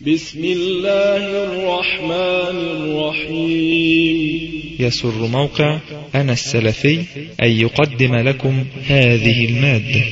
بسم الله الرحمن الرحيم. يسر موقع أنا السلفي أن يقدم لكم هذه المادة.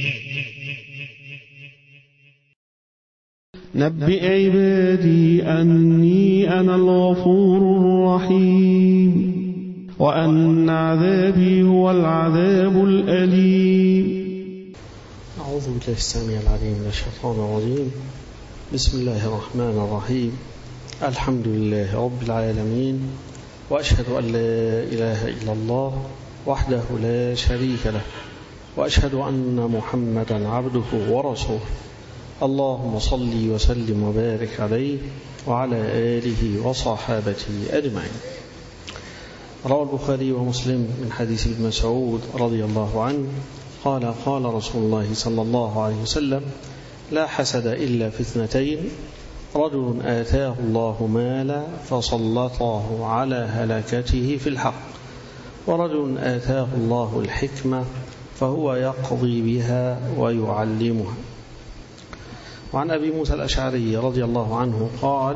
نبئ عبادي أني أنا الغفور الرحيم وأن عذابي هو العذاب الأليم. أعوذ بالله السميع العليم من الشيطان الرجيم. بسم الله الرحمن الرحيم. الحمد لله رب العالمين، وأشهد أن لا إله إلا الله وحده لا شريك له، وأشهد أن محمدا عبده ورسوله. اللهم صل وسلم وبارك عليه وعلى آله وصحابته أجمعين. روى البخاري ومسلم من حديث ابن مسعود رضي الله عنه قال: قال رسول الله صلى الله عليه وسلم: لا حسد إلا في اثنتين: رجل آتاه الله مالا فسلطه على هلكته في الحق، ورجل آتاه الله الحكمة فهو يقضي بها ويعلمها. وعن أبي موسى الأشعري رضي الله عنه قال: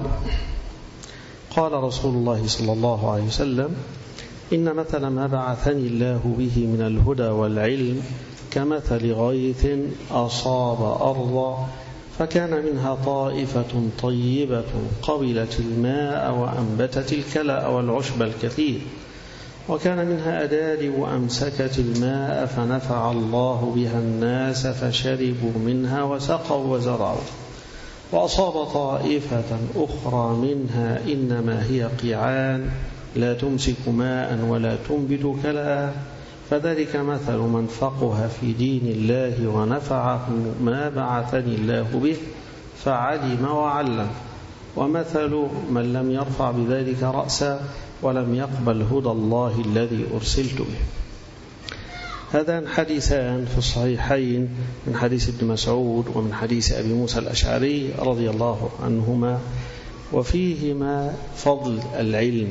قال رسول الله صلى الله عليه وسلم: إن مثل ما بعثني الله به من الهدى والعلم كمثل غيث أصاب أرضا فكان منها طائفة طيبة قبلت الماء وأنبتت الكلأ والعشب الكثير، وكان منها أدالب أمسكت الماء فنفع الله بها الناس فشربوا منها وسقوا وزرعوا. وأصاب طائفة أخرى منها إنما هي قيعان لا تمسك ماء ولا تنبت كلأ، فذلك مثل من فقه في دين الله ونفعه ما بعثني الله به فعلم وعلم، ومثل من لم يرفع بذلك رأسا ولم يقبل هدى الله الذي أرسلت به. هذان حديثان في الصحيحين من حديث ابن مسعود ومن حديث أبي موسى الأشعري رضي الله عنهما، وفيهما فضل العلم.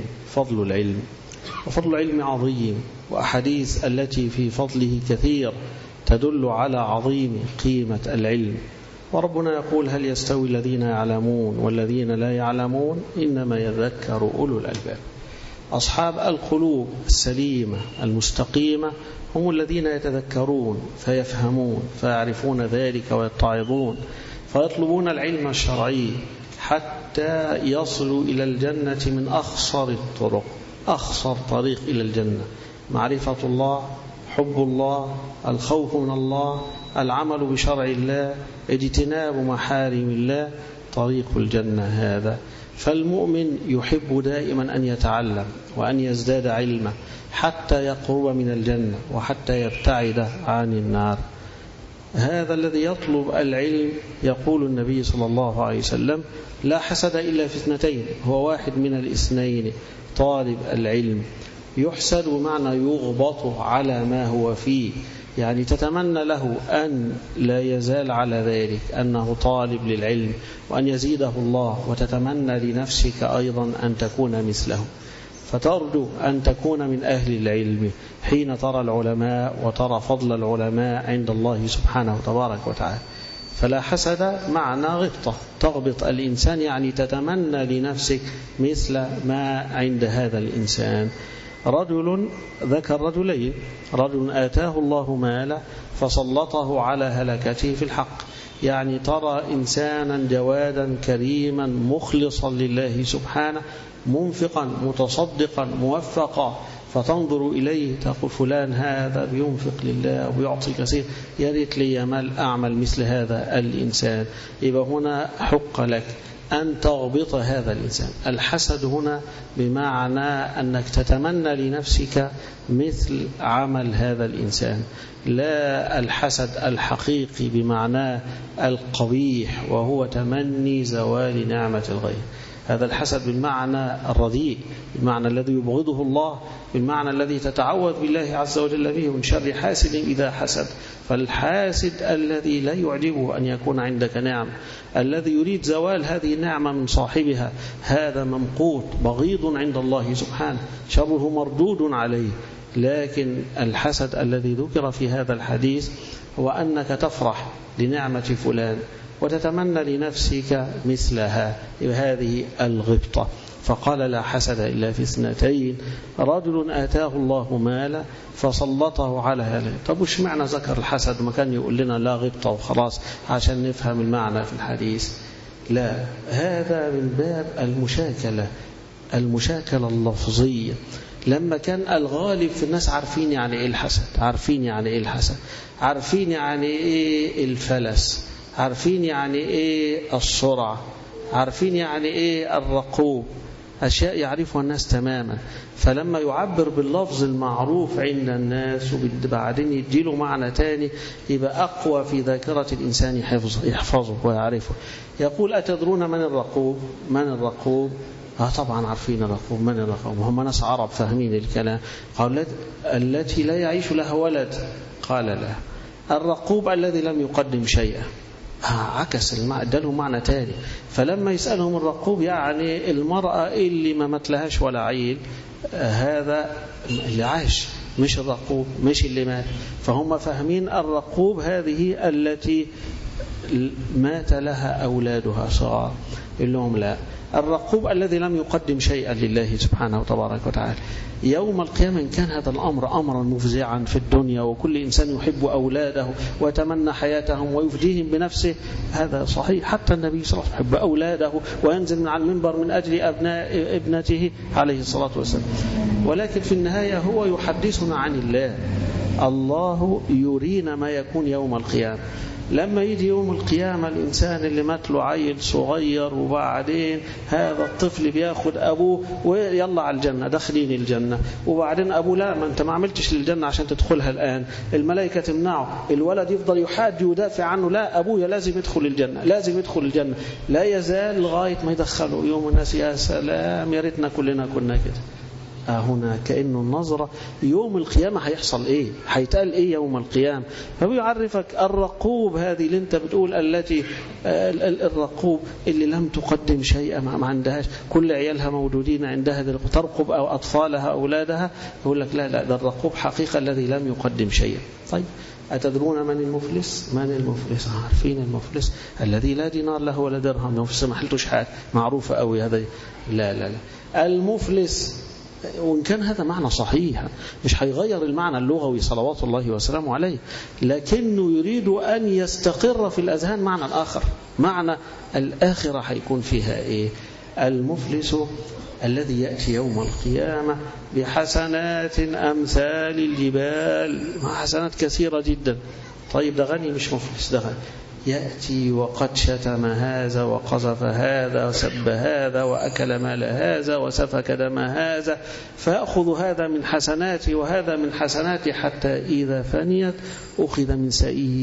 وفضل العلم عظيم، وأحاديث التي في فضله كثير تدل على عظيم قيمة العلم. وربنا يقول: هل يستوي الذين يعلمون والذين لا يعلمون إنما يذكر أولو الألباب. أصحاب القلوب السليمة المستقيمة هم الذين يتذكرون فيفهمون فيعرفون ذلك ويتعظون فيطلبون العلم الشرعي حتى يصلوا إلى الجنة من أخصر الطرق. أخصر طريق إلى الجنة معرفة الله، حب الله، الخوف من الله، العمل بشرع الله، اجتناب محارم الله، طريق الجنة هذا. فالمؤمن يحب دائما أن يتعلم وأن يزداد علما حتى يقرب من الجنة وحتى يبتعد عن النار. هذا الذي يطلب العلم يقول النبي صلى الله عليه وسلم: لا حسد إلا في اثنتين. هو واحد من الاثنين، طالب العلم يحسد بمعنى يغبط على ما هو فيه، يعني تتمنى له أن لا يزال على ذلك، أنه طالب للعلم وأن يزيده الله، وتتمنى لنفسك أيضا أن تكون مثله، فترجو أن تكون من أهل العلم حين ترى العلماء وترى فضل العلماء عند الله سبحانه وتبارك وتعالى. فلا حسد معنى غبطة، تغبط الإنسان يعني تتمنى لنفسك مثل ما عند هذا الإنسان. رجل ذكر رجلين: رجل آتاه الله مالا فسلطه على هلكته في الحق، يعني ترى إنسانا جوادا كريما مخلصا لله سبحانه، منفقا متصدقا موفقا، فتنظر إليه تقول: فلان هذا بينفق لله ويعطي كثير، يا ريت لي مال أعمل مثل هذا الإنسان. يبقى هنا حق لك أن تغبط هذا الإنسان. الحسد هنا بمعنى أنك تتمنى لنفسك مثل عمل هذا الإنسان، لا الحسد الحقيقي بمعنى القبيح وهو تمني زوال نعمة الغير. هذا الحسد بالمعنى الرديء، بالمعنى الذي يبغضه الله، بالمعنى الذي تتعوذ بالله عز وجل به من شر حاسد إذا حسد. فالحاسد الذي لا يعجبه أن يكون عندك نعم، الذي يريد زوال هذه النعمة من صاحبها، هذا ممقوت بغيض عند الله سبحانه، شره مردود عليه. لكن الحسد الذي ذكر في هذا الحديث هو أنك تفرح لنعمة فلان وتتمنى لنفسك مثلها، هذه الغبطة. فقال لا حسد إلا في اثنتين: رجل آتاه الله مالا فسلطه على هذا. طب وش معنى ذكر الحسد؟ ما كان يقول لنا لا غبطة وخلاص عشان نفهم المعنى في الحديث؟ لا، هذا من باب المشاكلة اللفظية. لما كان الغالب في الناس عارفين يعني إيه الحسد، عارفين يعني إيه الحسد، عارفين يعني إيه الفلس، عارفين يعني إيه السرعة، عارفين يعني إيه الرقوب، أشياء يعرفها الناس تماما. فلما يعبر باللفظ المعروف عند الناس وبعدين يديله معنى تاني يبقى أقوى في ذاكرة الإنسان يحفظه ويعرفه. يقول: أتدرون من الرقوب؟ من الرقوب؟ طبعا عارفين الرقوب. من الرقوب؟ هم ناس عرب فاهمين الكلام. قال: التي لا يعيش لها ولد. قال: لا. الرقوب الذي لم يقدم شيئا. عكس اداله معنى تاني. فلما يسألهم الرقوب يعني المرأة اللي ما متلهاش ولا عيل، هذا اللي عاش، مش الرقوب، مش اللي مات. فهم فاهمين الرقوب هذه التي مات لها أولادها صغار. يقول لهم: لا، الرقوب الذي لم يقدم شيئا لله سبحانه وتبارك وتعالى. يوم القيامة إن كان هذا الأمر أمرا مفزعا في الدنيا وكل إنسان يحب أولاده ويتمنى حياتهم ويفديهم بنفسه، هذا صحيح. حتى النبي صلى الله عليه وسلم يحب أولاده وينزل من على المنبر من أجل أبناء ابنته عليه الصلاة والسلام. ولكن في النهاية هو يحدثنا عن الله. الله يرينا ما يكون يوم القيامة. لما يجي يوم القيامة الإنسان اللي مات له عيل صغير وبعدين هذا الطفل بياخد أبوه ويلا على الجنة، داخلين الجنة، وبعدين أبوه: لا، ما أنت ما عملتش للجنة عشان تدخلها الآن. الملائكة تمنعه، الولد يفضل يحاج ويدافع عنه: لا، أبويا لازم يدخل الجنة، لازم يدخل الجنة. لا يزال لغاية ما يدخله. يوم الناس: يا سلام، يا ريتنا كلنا كنا كده. هنا كأنه النظرة يوم القيامة هيحصل إيه، هيتقال إيه يوم القيامة. فبيعرفك الرقوب هذه اللي أنت بتقول التي الرقوب اللي لم تقدم شيئا، ما عندهاش، كل عيالها موجودين عندها ترقب أو أطفالها أولادها. يقول لك: لا لا، ده الرقوب حقيقة الذي لم يقدم شيئا. طيب، أتدرون من المفلس؟ من المفلس؟ عارفين المفلس الذي لا دينار له ولا درهم، المفلس ما حلتوش حاجة، معروفة قوي هذا. لا لا لا، المفلس وإن كان هذا معنى صحيح مش هيغير المعنى اللغوي صلوات الله وسلامه عليه، لكنه يريد أن يستقر في الأذهان معنى الآخر. معنى الآخرة هيكون فيها إيه؟ المفلس الذي يأتي يوم القيامة بحسنات أمثال الجبال، حسنات كثيرة جدا. طيب، ده غني مش مفلس، ده غني. يأتي وقد شتم هذا وقذف هذا وسب هذا وأكل مال هذا وسفك دم هذا، فأخذ هذا من حسناتي وهذا من حسناتي، حتى إذا فنيت أخذ من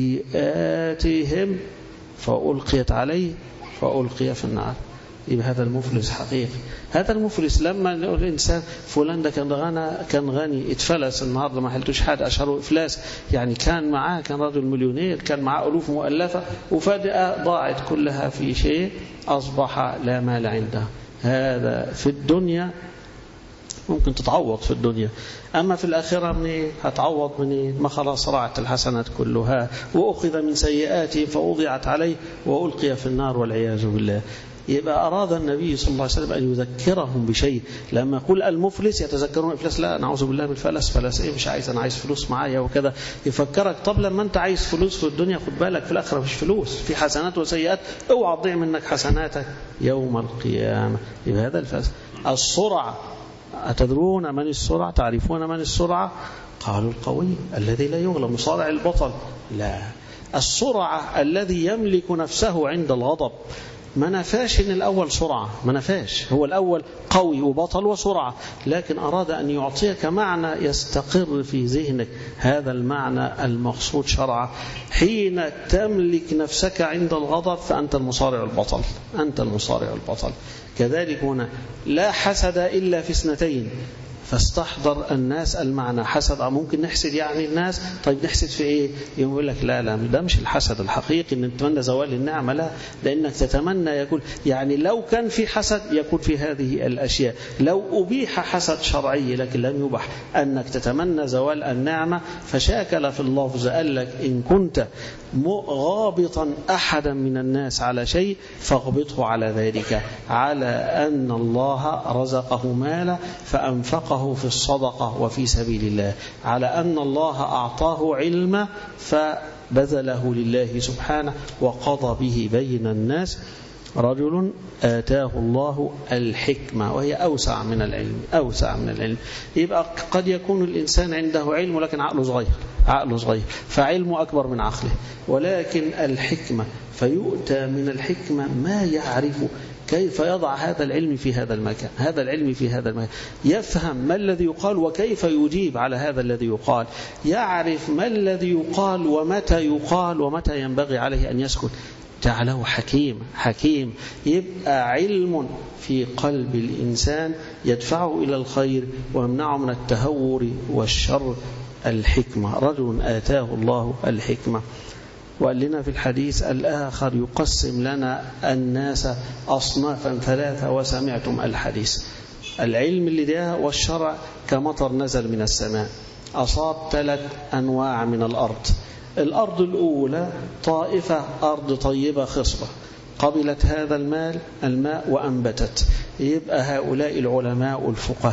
سيئاتهم فألقيت عليه فألقي في النار. يبقى هذا المفلس حقيقي. هذا المفلس لما نقول الإنسان فلان ده كان غني اتفلس النهارده ما حلتوش حاجة، أشهره إفلاس، يعني كان معاه، كان رجل مليونير، كان معاه ألوف مؤلفة، وفجأة ضاعت كلها في شيء، أصبح لا مال عنده. هذا في الدنيا ممكن تتعوض في الدنيا، أما في الآخرة منين هتعوض؟ منين؟ ما خلاص رعت الحسنات كلها وأخذ من سيئاته فوضعت عليه وألقي في النار والعياذ بالله. يبقى أراد النبي صلى الله عليه وسلم أن يذكرهم بشيء. لما يقول المفلس يتذكرون الإفلاس، لا، نعوذ بالله من الفلس. فلس إيه؟ مش عايز، أنا عايز فلوس معايا وكذا. يفكرك طب لما أنت عايز فلوس في الدنيا خد بالك في الآخرة مش فلوس، في حسنات وسيئات، اوعى تضيع منك حسناتك يوم القيامة. يبقى هذا الفلس. السرعة، أتدرون من السرعة؟ تعرفون من السرعة؟ قالوا القوي الذي لا يغلب، مصارع البطل. لا، السرعة الذي يملك نفسه عند الغضب. ما نفاش إن الأول سرعة، ما نفاش، هو الأول قوي وبطل وسرعة، لكن أراد أن يعطيك معنى يستقر في ذهنك. هذا المعنى المقصود شرعا. حين تملك نفسك عند الغضب فأنت المصارع البطل، أنت المصارع البطل. كذلك هنا لا حسد إلا في اثنتين: فاستحضر الناس المعنى. حسد ممكن نحسد يعني الناس، طيب نحسد في ايه؟ يقول لك لا ده مش الحسد الحقيقي ان تتمنى زوال النعمة، لا، لانك تتمنى يكون يعني لو كان في حسد يكون في هذه الاشياء، لو ابيح حسد شرعي لكن لم يبح انك تتمنى زوال النعمة. فشاكل في اللفظ، قال لك ان كنت غابطا احدا من الناس على شيء فاغبطه على ذلك، على ان الله رزقه مالا فانفقه في الصدقة وفي سبيل الله، على ان الله اعطاه علما فبذله لله سبحانه وقضى به بين الناس. رجل آتاه الله الحكمة، وهي أوسع من العلم، أوسع من العلم. يبقى قد يكون الإنسان عنده علم ولكن عقله صغير فعلمه أكبر من عقله، ولكن الحكمة فيؤتى من الحكمة ما يعرف كيف يضع هذا العلم في هذا المكان، هذا العلم في هذا المكان، يفهم ما الذي يقال وكيف يجيب على هذا الذي يقال، يعرف ما الذي يقال ومتى ينبغي عليه أن يسكت. جعله حكيم. يبقى علم في قلب الإنسان يدفعه إلى الخير ويمنعه من التهور والشر. الحكمة، رجل آتاه الله الحكمة. وقال لنا في الحديث الآخر يقسم لنا الناس أصنافا ثلاثة، وسمعتم الحديث. العلم اللي ده والشرع كمطر نزل من السماء، أصاب 3 أنواع من الأرض. الأرض الأولى طائفة أرض طيبة خصبة، قبلت هذا الماء وأنبتت. يبقى هؤلاء العلماء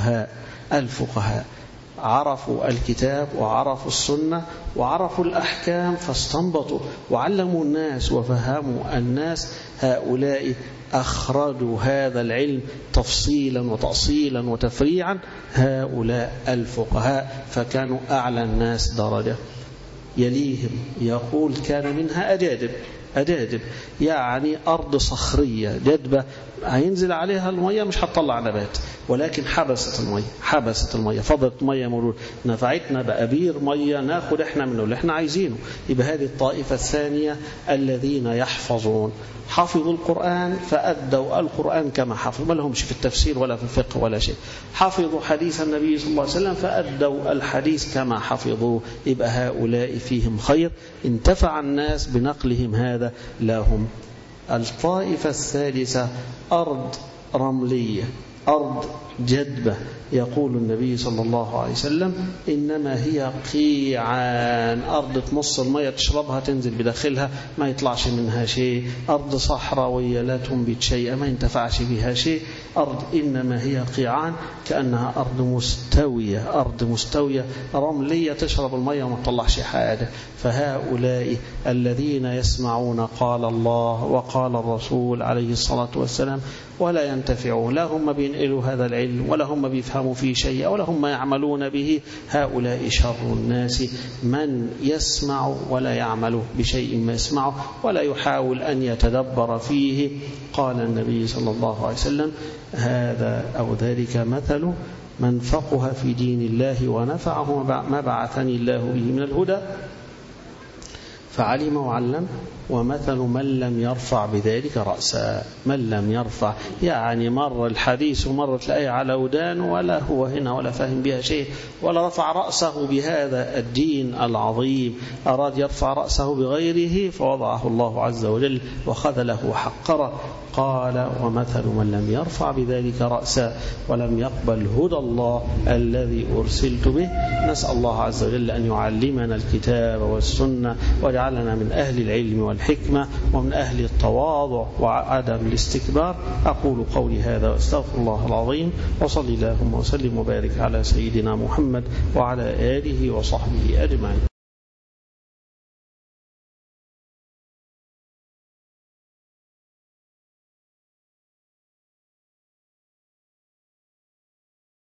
الفقهاء عرفوا الكتاب وعرفوا السنة وعرفوا الأحكام فاستنبطوا وعلموا الناس وفهموا الناس. هؤلاء أخرجوا هذا العلم تفصيلا وتأصيلا وتفريعا، هؤلاء الفقهاء، فكانوا أعلى الناس درجة. يليهم يقول كان منها أجادب، يعني أرض صخرية جدبة هينزل عليها المية مش هتطلع نبات، ولكن حبست المية فضلت مية مرور، نفعتنا بأبير مية ناخد احنا منه اللي احنا عايزينه. يبقى هذه الطائفة الثانية الذين يحفظون، حفظوا القرآن فأدوا القرآن كما حفظوا، ما لهمش في التفسير ولا في الفقه ولا شيء. حفظوا حديث النبي صلى الله عليه وسلم فأدوا الحديث كما حفظوه. يبقى هؤلاء فيهم خير، انتفع الناس بنقلهم هذا لهم. الطائفة الثالثة أرض رملية، أرض جدبة. يقول النبي صلى الله عليه وسلم إنما هي قيعان، أرض تمص المية تشربها تنزل بداخلها ما يطلعش منها شيء، أرض صحراوية لا تنبت شيء ما ينتفعش بها شيء. أرض إنما هي قيعان، كأنها أرض مستوية رملية تشرب المية وما تطلعش حاجة. فهؤلاء الذين يسمعون قال الله وقال الرسول عليه الصلاة والسلام ولا ينتفعون، لا هم بينقلوا هذا العلم ولا هم بيفهموا فيه شيء ولا هم يعملون به. هؤلاء شر الناس من يسمع ولا يعمل بشيء ما يسمعه ولا يحاول أن يتدبر فيه. قال النبي صلى الله عليه وسلم هذا أو ذلك مثل من فقه في دين الله ونفعه ما بعثني الله به من الهدى فعلم وعلم، ومثل من لم يرفع بذلك رأسا. من لم يرفع يعني مر الحديث ومرت الآية على ودان ولا هو هنا ولا فاهم بها شيء ولا رفع رأسه بهذا الدين العظيم، أراد يرفع رأسه بغيره فوضعه الله عز وجل وخذله وحقره. قال ومثل من لم يرفع بذلك رأسا ولم يقبل هدى الله الذي أرسلت به. نسأل الله عز وجل أن يعلمنا الكتاب والسنة ويجعلنا من أهل العلم والحكمة ومن أهل التواضع وعدم الاستكبار. أقول قولي هذا واستغفر الله العظيم، وصلي اللهم وسلم وبارك على سيدنا محمد وعلى آله وصحبه أجمعين.